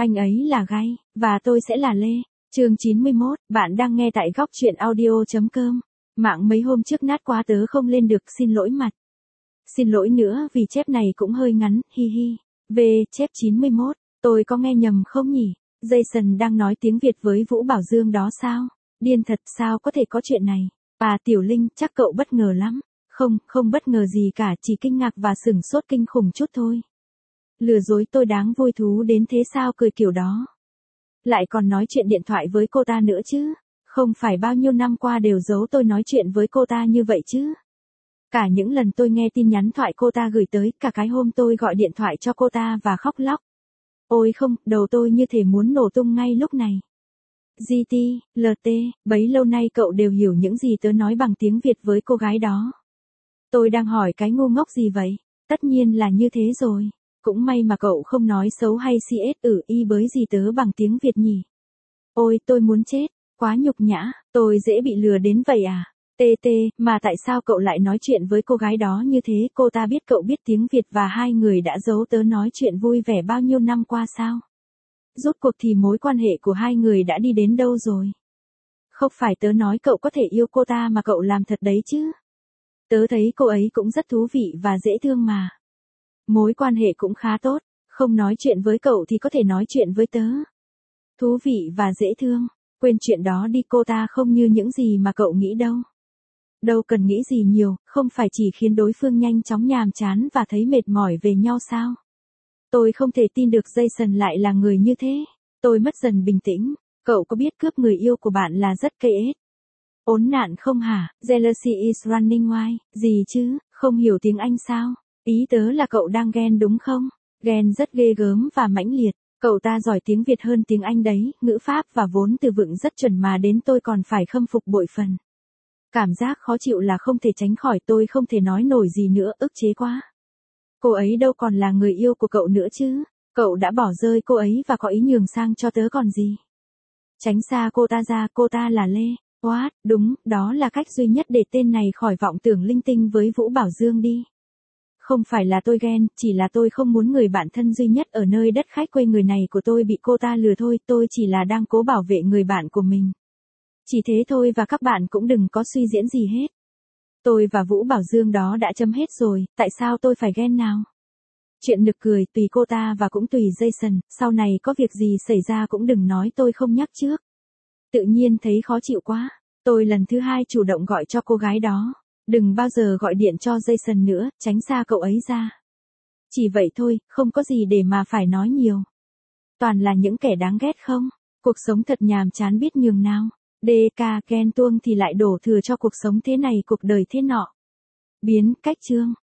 Anh ấy là Gai, và tôi sẽ là Lê. Chương 91, bạn đang nghe tại góc truyện audio.com. Mạng mấy hôm trước nát quá tớ không lên được, xin lỗi mặt. Xin lỗi nữa vì chép này cũng hơi ngắn, hi hi. Về, chép 91, tôi có nghe nhầm không nhỉ? Jason đang nói tiếng Việt với Vũ Bảo Dương đó sao? Điên thật, sao có thể có chuyện này? À Tiểu Linh, chắc cậu bất ngờ lắm. Không bất ngờ gì cả, chỉ kinh ngạc và sửng sốt kinh khủng chút thôi. Lừa dối tôi đáng vui thú đến thế sao, cười kiểu đó. Lại còn nói chuyện điện thoại với cô ta nữa chứ. Không phải bao nhiêu năm qua đều giấu tôi nói chuyện với cô ta như vậy chứ. Cả những lần tôi nghe tin nhắn thoại cô ta gửi tới, cả cái hôm tôi gọi điện thoại cho cô ta và khóc lóc. Ôi không, đầu tôi như thể muốn nổ tung ngay lúc này. GT, LT, bấy lâu nay cậu đều hiểu những gì tớ nói bằng tiếng Việt với cô gái đó. Tôi đang hỏi cái ngu ngốc gì vậy? Tất nhiên là như thế rồi. Cũng may mà cậu không nói xấu hay y bới gì tớ bằng tiếng Việt nhỉ. Ôi tôi muốn chết, quá nhục nhã, tôi dễ bị lừa đến vậy à? TT, mà tại sao cậu lại nói chuyện với cô gái đó như thế? Cô ta biết cậu biết tiếng Việt và hai người đã giấu tớ nói chuyện vui vẻ bao nhiêu năm qua sao? Rốt cuộc thì mối quan hệ của hai người đã đi đến đâu rồi? Không phải tớ nói cậu có thể yêu cô ta mà cậu làm thật đấy chứ? Tớ thấy cô ấy cũng rất thú vị và dễ thương mà. Mối quan hệ cũng khá tốt, không nói chuyện với cậu thì có thể nói chuyện với tớ. Thú vị và dễ thương, quên chuyện đó đi, cô ta không như những gì mà cậu nghĩ đâu. Đâu cần nghĩ gì nhiều, không phải chỉ khiến đối phương nhanh chóng nhàm chán và thấy mệt mỏi về nhau sao? Tôi không thể tin được Jason lại là người như thế. Tôi mất dần bình tĩnh. Cậu có biết cướp người yêu của bạn là rất cây ết? Ốn nạn không hả? Jealousy is running wild. Gì chứ? Không hiểu tiếng Anh sao? Ý tớ là cậu đang ghen đúng không? Ghen rất ghê gớm và mãnh liệt. Cậu ta giỏi tiếng Việt hơn tiếng Anh đấy, ngữ pháp và vốn từ vựng rất chuẩn mà đến tôi còn phải khâm phục bội phần. Cảm giác khó chịu là không thể tránh khỏi, tôi không thể nói nổi gì nữa, ức chế quá. Cô ấy đâu còn là người yêu của cậu nữa chứ. Cậu đã bỏ rơi cô ấy và có ý nhường sang cho tớ còn gì. Tránh xa cô ta ra, cô ta là Lê. What, đúng, đó là cách duy nhất để tên này khỏi vọng tưởng linh tinh với Vũ Bảo Dương đi. Không phải là tôi ghen, chỉ là tôi không muốn người bạn thân duy nhất ở nơi đất khách quê người này của tôi bị cô ta lừa thôi, tôi chỉ là đang cố bảo vệ người bạn của mình. Chỉ thế thôi và các bạn cũng đừng có suy diễn gì hết. Tôi và Vũ Bảo Dương đó đã chấm hết rồi, tại sao tôi phải ghen nào? Chuyện nực cười, tùy cô ta và cũng tùy Jason, sau này có việc gì xảy ra cũng đừng nói tôi không nhắc trước. Tự nhiên thấy khó chịu quá, tôi lần thứ hai chủ động gọi cho cô gái đó. Đừng bao giờ gọi điện cho Jason nữa, tránh xa cậu ấy ra. Chỉ vậy thôi, không có gì để mà phải nói nhiều. Toàn là những kẻ đáng ghét không? Cuộc sống thật nhàm chán biết nhường nào. DK ghen tuông thì lại đổ thừa cho cuộc sống thế này cuộc đời thế nọ. Biến cách chương.